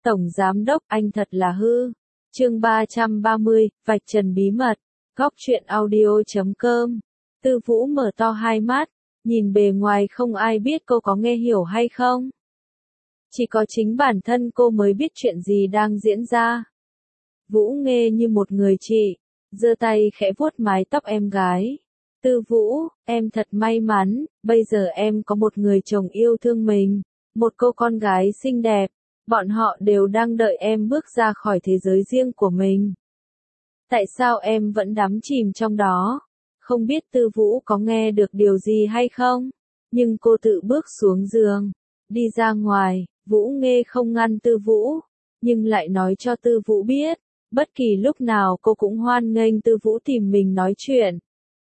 Tổng Giám Đốc, anh thật là hư. Chương 330, vạch trần bí mật. Góc truyện audio.com. Tư Vũ mở to hai mắt, nhìn bề ngoài không ai biết cô có nghe hiểu hay không. Chỉ có chính bản thân cô mới biết chuyện gì đang diễn ra. Vũ nghe như một người chị, giơ tay khẽ vuốt mái tóc em gái. Tư Vũ, em thật may mắn, bây giờ em có một người chồng yêu thương mình, một cô con gái xinh đẹp, bọn họ đều đang đợi em bước ra khỏi thế giới riêng của mình. Tại sao em vẫn đắm chìm trong đó? Không biết Tư Vũ có nghe được điều gì hay không? Nhưng cô tự bước xuống giường, đi ra ngoài. Vũ nghe không ngăn Tư Vũ, nhưng lại nói cho Tư Vũ biết, bất kỳ lúc nào cô cũng hoan nghênh Tư Vũ tìm mình nói chuyện.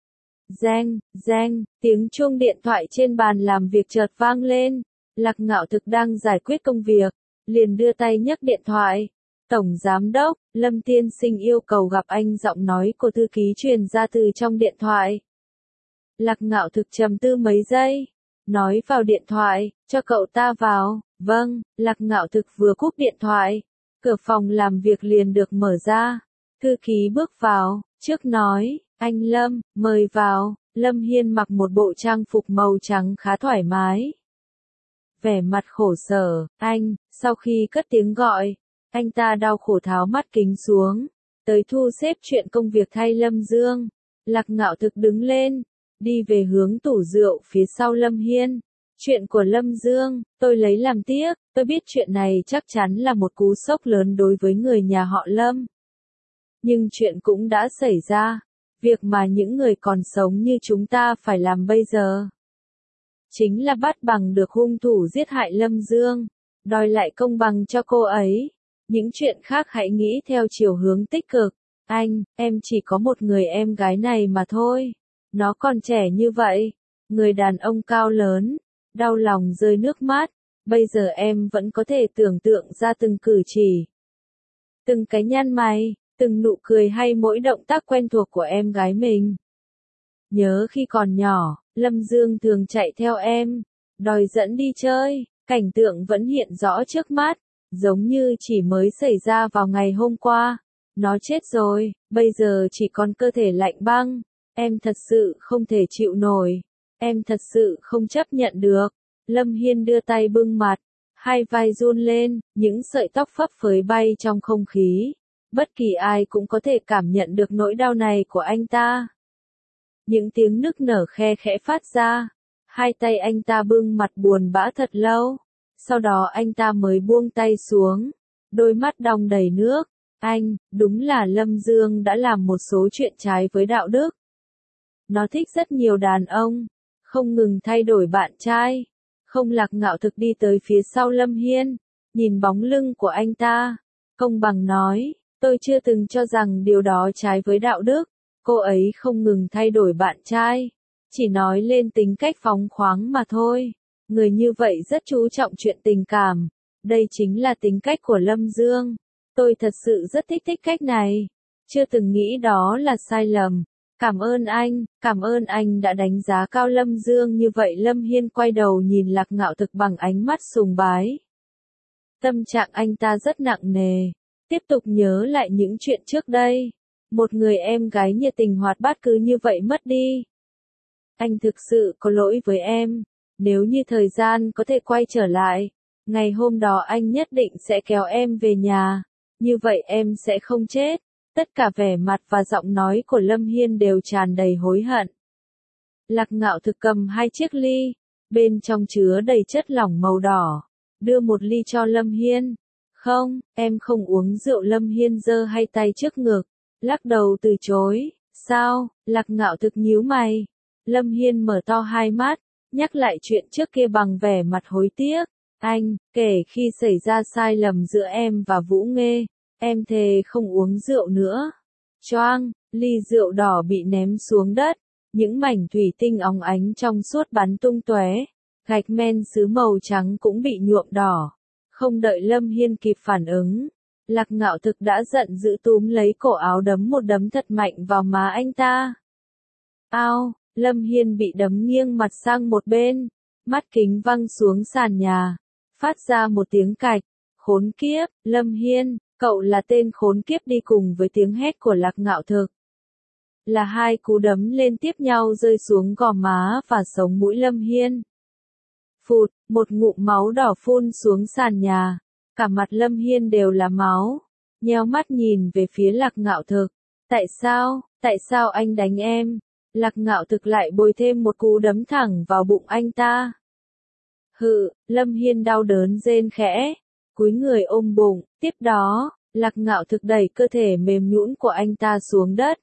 Reng, reng, tiếng chuông điện thoại trên bàn làm việc chợt vang lên. Lạc Ngạo Thực đang giải quyết công việc, liền đưa tay nhấc điện thoại. Tổng Giám Đốc, Lâm Tiên Sinh yêu cầu gặp anh, giọng nói của thư ký truyền ra từ trong điện thoại. Lạc Ngạo Thực trầm tư mấy giây, nói vào điện thoại, cho cậu ta vào. Vâng, Lạc Ngạo Thực vừa cúp điện thoại, cửa phòng làm việc liền được mở ra. Thư ký bước vào, trước nói, anh Lâm, mời vào. Lâm Hiên mặc một bộ trang phục màu trắng khá thoải mái. Vẻ mặt khổ sở, anh, sau khi cất tiếng gọi, anh ta đau khổ tháo mắt kính xuống, tới thu xếp chuyện công việc thay Lâm Dương. Lạc Ngạo Thực đứng lên, đi về hướng tủ rượu phía sau Lâm Hiên. Chuyện của Lâm Dương, tôi lấy làm tiếc, tôi biết chuyện này chắc chắn là một cú sốc lớn đối với người nhà họ Lâm. Nhưng chuyện cũng đã xảy ra, việc mà những người còn sống như chúng ta phải làm bây giờ chính là bắt bằng được hung thủ giết hại Lâm Dương, đòi lại công bằng cho cô ấy. Những chuyện khác hãy nghĩ theo chiều hướng tích cực. Anh, em chỉ có một người em gái này mà thôi. Nó còn trẻ như vậy, người đàn ông cao lớn, đau lòng rơi nước mắt. Bây giờ em vẫn có thể tưởng tượng ra từng cử chỉ, từng cái nhăn mày, từng nụ cười hay mỗi động tác quen thuộc của em gái mình. Nhớ khi còn nhỏ, Lâm Dương thường chạy theo em, đòi dẫn đi chơi, cảnh tượng vẫn hiện rõ trước mắt, giống như chỉ mới xảy ra vào ngày hôm qua. Nó chết rồi, bây giờ chỉ còn cơ thể lạnh băng. Em thật sự không thể chịu nổi. Em thật sự không chấp nhận được. Lâm Hiên đưa tay bưng mặt, hai vai run lên, những sợi tóc phấp phới bay trong không khí. Bất kỳ ai cũng có thể cảm nhận được nỗi đau này của anh ta. Những tiếng nức nở khe khẽ phát ra. Hai tay anh ta bưng mặt buồn bã thật lâu. Sau đó anh ta mới buông tay xuống. Đôi mắt đong đầy nước. Anh, đúng là Lâm Dương đã làm một số chuyện trái với đạo đức. Nó thích rất nhiều đàn ông, không ngừng thay đổi bạn trai. Không. Lạc Ngạo Thực đi tới phía sau Lâm Hiên, nhìn bóng lưng của anh ta, công bằng nói, tôi chưa từng cho rằng điều đó trái với đạo đức. Cô ấy không ngừng thay đổi bạn trai, chỉ nói lên tính cách phóng khoáng mà thôi. Người như vậy rất chú trọng chuyện tình cảm. Đây chính là tính cách của Lâm Dương. Tôi thật sự rất thích cách này. Chưa từng nghĩ đó là sai lầm. Cảm ơn anh đã đánh giá cao Lâm Dương như vậy. Lâm Hiên quay đầu nhìn Lạc Ngạo Thực bằng ánh mắt sùng bái. Tâm trạng anh ta rất nặng nề, tiếp tục nhớ lại những chuyện trước đây. Một người em gái nhiệt tình hoạt bát cứ như vậy mất đi. Anh thực sự có lỗi với em. Nếu như thời gian có thể quay trở lại, ngày hôm đó anh nhất định sẽ kéo em về nhà. Như vậy em sẽ không chết. Tất cả vẻ mặt và giọng nói của Lâm Hiên đều tràn đầy hối hận. Lạc Ngạo Thực cầm hai chiếc ly, bên trong chứa đầy chất lỏng màu đỏ, đưa một ly cho Lâm Hiên. Không, em không uống rượu. Lâm Hiên giơ hai tay trước ngực, lắc đầu từ chối. Sao? Lạc Ngạo Thực nhíu mày. Lâm Hiên mở to hai mắt, nhắc lại chuyện trước kia bằng vẻ mặt hối tiếc. Anh, kể khi xảy ra sai lầm giữa em và Vũ Nghê, em thề không uống rượu nữa. Choang, ly rượu đỏ bị ném xuống đất, những mảnh thủy tinh óng ánh trong suốt bắn tung tóe, gạch men sứ màu trắng cũng bị nhuộm đỏ. Không đợi Lâm Hiên kịp phản ứng, Lạc Ngạo Thực đã giận dữ túm lấy cổ áo đấm một đấm thật mạnh vào má anh ta. Ao, Lâm Hiên bị đấm nghiêng mặt sang một bên, mắt kính văng xuống sàn nhà, phát ra một tiếng cạch. Khốn kiếp, Lâm Hiên, cậu là tên khốn kiếp đi cùng với tiếng hét của Lạc Ngạo Thực. Là hai cú đấm lên tiếp nhau rơi xuống gò má và sống mũi Lâm Hiên. Phụt, một ngụm máu đỏ phun xuống sàn nhà. Cả mặt Lâm Hiên đều là máu. Nheo mắt nhìn về phía Lạc Ngạo Thực. Tại sao anh đánh em? Lạc Ngạo Thực lại bồi thêm một cú đấm thẳng vào bụng anh ta. Hự, Lâm Hiên đau đớn rên khẽ, cúi người ôm bụng, tiếp đó, Lạc Ngạo Thực đẩy cơ thể mềm nhũn của anh ta xuống đất.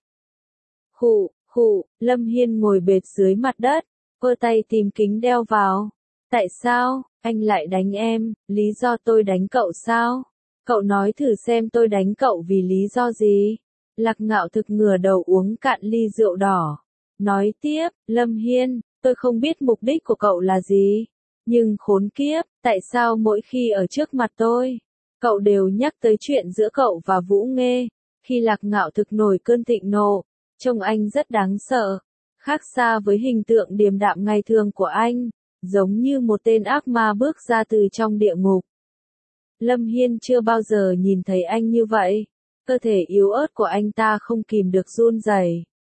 Khụ, Lâm Hiên ngồi bệt dưới mặt đất, vơ tay tìm kính đeo vào. Tại sao, anh lại đánh em, lý do tôi đánh cậu sao? Cậu nói thử xem tôi đánh cậu vì lý do gì? Lạc Ngạo Thực ngửa đầu uống cạn ly rượu đỏ. Nói tiếp, Lâm Hiên, tôi không biết mục đích của cậu là gì. Nhưng khốn kiếp, tại sao mỗi khi ở trước mặt tôi, cậu đều nhắc tới chuyện giữa cậu và Vũ Nghê? Khi Lạc Ngạo Thực nổi cơn thịnh nộ, trông anh rất đáng sợ, khác xa với hình tượng điềm đạm ngày thường của anh, giống như một tên ác ma bước ra từ trong địa ngục. Lâm Hiên chưa bao giờ nhìn thấy anh như vậy, cơ thể yếu ớt của anh ta không kìm được run rẩy.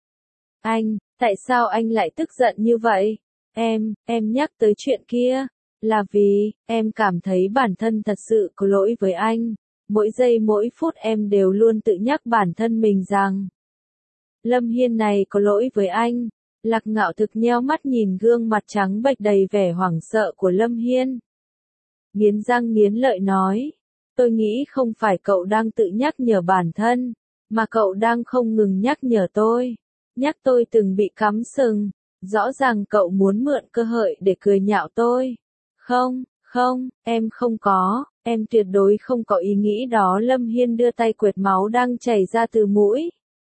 Tại sao anh lại tức giận như vậy? Em nhắc tới chuyện kia, là vì, em cảm thấy bản thân thật sự có lỗi với anh. Mỗi giây mỗi phút em đều luôn tự nhắc bản thân mình rằng, Lâm Hiên này có lỗi với anh. Lạc Ngạo Thực nheo mắt nhìn gương mặt trắng bệch đầy vẻ hoảng sợ của Lâm Hiên. Nghiến răng nghiến lợi nói, tôi nghĩ không phải cậu đang tự nhắc nhở bản thân, mà cậu đang không ngừng nhắc nhở tôi. Nhắc tôi từng bị cắm sừng. Rõ ràng cậu muốn mượn cơ hội để cười nhạo tôi. Không, em không có, em tuyệt đối không có ý nghĩ đó. Lâm Hiên đưa tay quệt máu đang chảy ra từ mũi.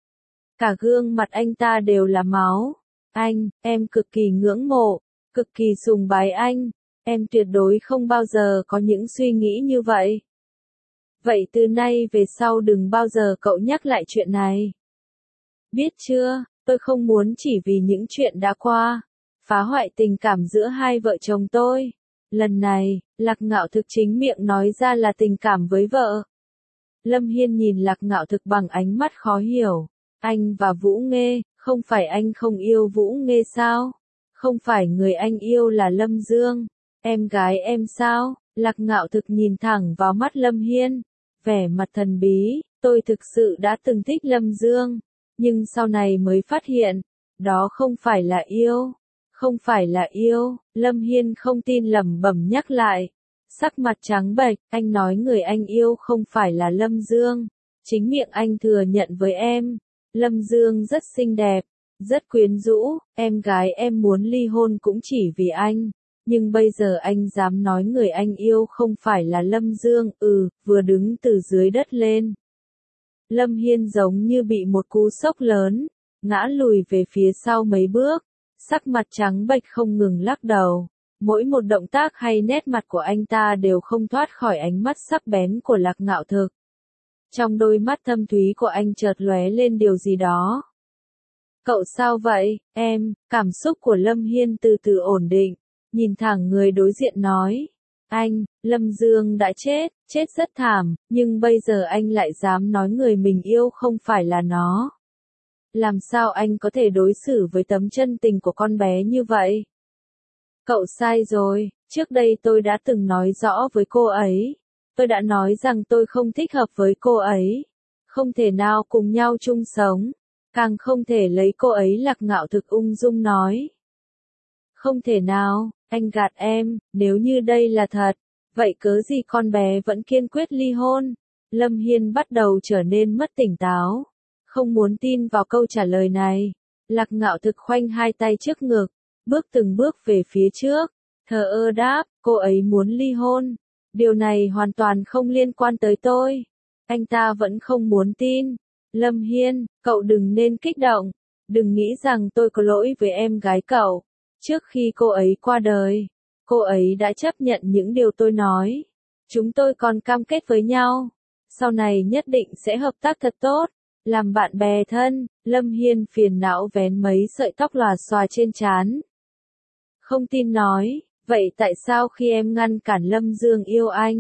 Cả gương mặt anh ta đều là máu. Em cực kỳ ngưỡng mộ, cực kỳ sùng bái anh. Em tuyệt đối không bao giờ có những suy nghĩ như vậy. Vậy từ nay về sau đừng bao giờ cậu nhắc lại chuyện này. Biết chưa? Tôi không muốn chỉ vì những chuyện đã qua, phá hoại tình cảm giữa hai vợ chồng tôi. Lần này, Lạc Ngạo Thực chính miệng nói ra là tình cảm với vợ. Lâm Hiên nhìn Lạc Ngạo Thực bằng ánh mắt khó hiểu. Anh và Vũ Nghê, không phải anh không yêu Vũ Nghê sao? Không phải người anh yêu là Lâm Dương, em gái em sao? Lạc Ngạo Thực nhìn thẳng vào mắt Lâm Hiên, vẻ mặt thần bí, tôi thực sự đã từng thích Lâm Dương. Nhưng sau này mới phát hiện, đó không phải là yêu. Không phải là yêu, Lâm Hiên không tin lẩm bẩm nhắc lại. Sắc mặt trắng bệch, anh nói người anh yêu không phải là Lâm Dương. Chính miệng anh thừa nhận với em. Lâm Dương rất xinh đẹp, rất quyến rũ, em gái em muốn ly hôn cũng chỉ vì anh. Nhưng bây giờ anh dám nói người anh yêu không phải là Lâm Dương, vừa đứng từ dưới đất lên. Lâm Hiên giống như bị một cú sốc lớn, ngã lùi về phía sau mấy bước, sắc mặt trắng bệch không ngừng lắc đầu. Mỗi một động tác hay nét mặt của anh ta đều không thoát khỏi ánh mắt sắc bén của Lạc Ngạo Thực. Trong đôi mắt thâm thúy của anh chợt lóe lên điều gì đó. Cậu sao vậy, em? Cảm xúc của Lâm Hiên từ từ ổn định, nhìn thẳng người đối diện nói. Lâm Dương đã chết rất thảm, nhưng bây giờ anh lại dám nói người mình yêu không phải là nó. Làm sao anh có thể đối xử với tấm chân tình của con bé như vậy? Cậu sai rồi, trước đây tôi đã từng nói rõ với cô ấy. Tôi đã nói rằng tôi không thích hợp với cô ấy. Không thể nào cùng nhau chung sống. Càng không thể lấy cô ấy. Lạc Ngạo Thực ung dung nói. Không thể nào, anh gạt em, nếu như đây là thật, vậy cớ gì con bé vẫn kiên quyết ly hôn? Lâm Hiên bắt đầu trở nên mất tỉnh táo, không muốn tin vào câu trả lời này. Lạc Ngạo Thực khoanh hai tay trước ngực, bước từng bước về phía trước, thờ ơ đáp, cô ấy muốn ly hôn. Điều này hoàn toàn không liên quan tới tôi. Anh ta vẫn không muốn tin. Lâm Hiên, cậu đừng nên kích động, đừng nghĩ rằng tôi có lỗi với em gái cậu. Trước khi cô ấy qua đời, cô ấy đã chấp nhận những điều tôi nói. Chúng tôi còn cam kết với nhau. Sau này nhất định sẽ hợp tác thật tốt, làm bạn bè thân. Lâm Hiên phiền não vén mấy sợi tóc lòa xòa trên trán. Không tin nói, vậy tại sao khi em ngăn cản Lâm Dương yêu anh,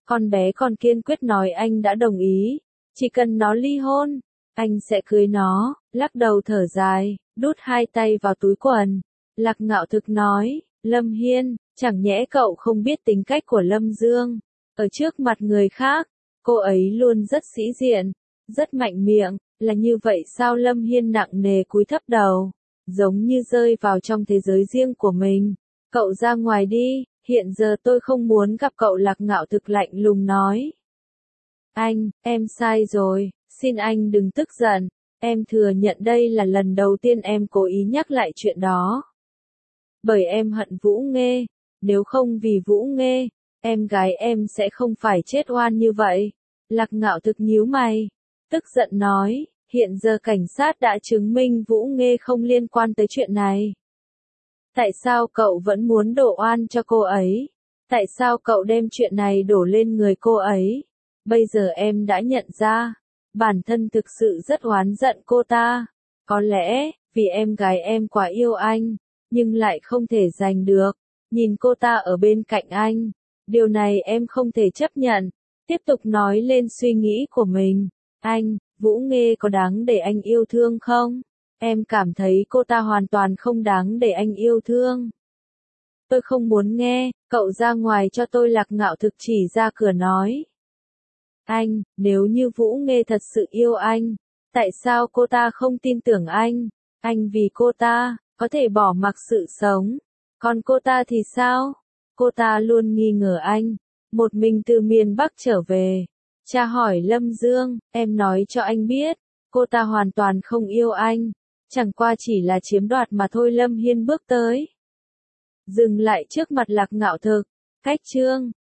Con bé còn kiên quyết nói anh đã đồng ý, chỉ cần nó ly hôn, anh sẽ cưới nó, lắc đầu thở dài, đút hai tay vào túi quần. Lạc Ngạo Thực nói, Lâm Hiên, chẳng nhẽ cậu không biết tính cách của Lâm Dương. Ở trước mặt người khác, cô ấy luôn rất sĩ diện, rất mạnh miệng, là như vậy sao? Lâm Hiên nặng nề cúi thấp đầu, giống như rơi vào trong thế giới riêng của mình. Cậu ra ngoài đi, hiện giờ tôi không muốn gặp cậu. Lạc Ngạo Thực lạnh lùng nói. Anh, em sai rồi, xin anh đừng tức giận, em thừa nhận đây là lần đầu tiên em cố ý nhắc lại chuyện đó. Bởi em hận Vũ Nghê, nếu không vì Vũ Nghê, em gái em sẽ không phải chết oan như vậy. Lạc Ngạo Thực nhíu mày, tức giận nói, hiện giờ cảnh sát đã chứng minh Vũ Nghê không liên quan tới chuyện này. Tại sao cậu vẫn muốn đổ oan cho cô ấy? Tại sao cậu đem chuyện này đổ lên người cô ấy? Bây giờ em đã nhận ra, bản thân thực sự rất oán giận cô ta. Có lẽ, vì em gái em quá yêu anh, nhưng lại không thể giành được. Nhìn cô ta ở bên cạnh anh, điều này em không thể chấp nhận. Tiếp tục nói lên suy nghĩ của mình. Anh, Vũ Nghê có đáng để anh yêu thương không? Em cảm thấy cô ta hoàn toàn không đáng để anh yêu thương. Tôi không muốn nghe, cậu ra ngoài cho tôi. Lạc Ngạo Thực chỉ ra cửa nói. Anh, nếu như Vũ Nghê thật sự yêu anh, tại sao cô ta không tin tưởng anh? Anh vì cô ta, có thể bỏ mặc sự sống. Còn cô ta thì sao? Cô ta luôn nghi ngờ anh. Một mình từ miền Bắc trở về. Cha hỏi Lâm Dương, em nói cho anh biết, cô ta hoàn toàn không yêu anh. Chẳng qua chỉ là chiếm đoạt mà thôi. Lâm Hiên bước tới, dừng lại trước mặt Lạc Ngạo Thực. Cách chương